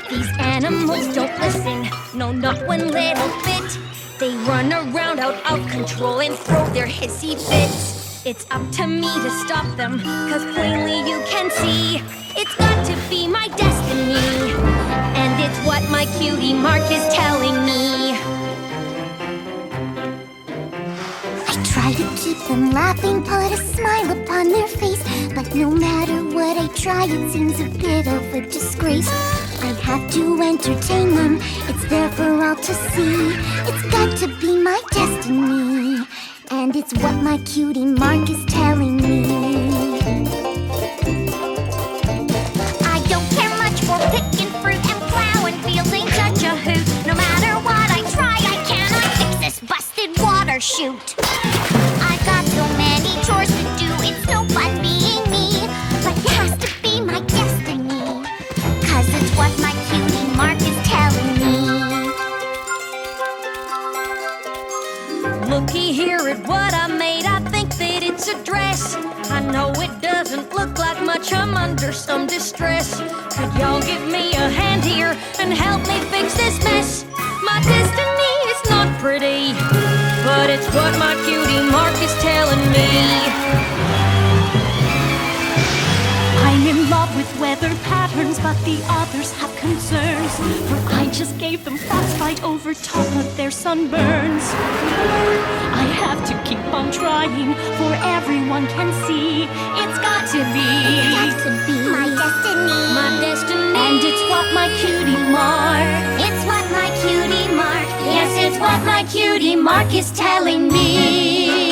These animals don't listen, no, not one little bit. They run around out of control and throw their hissy fits. It's up to me to stop them, 'cause plainly you can see it's got to be my destiny, and it's what my cutie mark is telling me. I try to keep them laughing, put a smile upon their face, but no matter what I try, it seems a bit of a disgrace. I have to entertain them, it's there for all to see. It's got to be my destiny, and it's what my cutie mark is telling me. I don't care much for picking fruit, and plowing fields ain't such a hoot. No matter what I try, I cannot fix this busted water chute. I got so many chores to do, it's no fun being me, but it has to be my destiny, 'cause it's what my cutie mark is telling me. Looky here at what I made, I think that it's a dress. I know it doesn't look like much, I'm under some distress. Could y'all give me a hand here and help me fix this mess? My destiny is not pretty, but it's what my cutie mark is telling me. I'm in love with weather patterns, but the others have concerns, for I just gave them frostbite over top of their sunburns. I have to keep on trying, for everyone can see it's got to be My destiny, My destiny, and it's what my cutie mark. it's what my cutie mark, yes, it's what my cutie mark is telling me.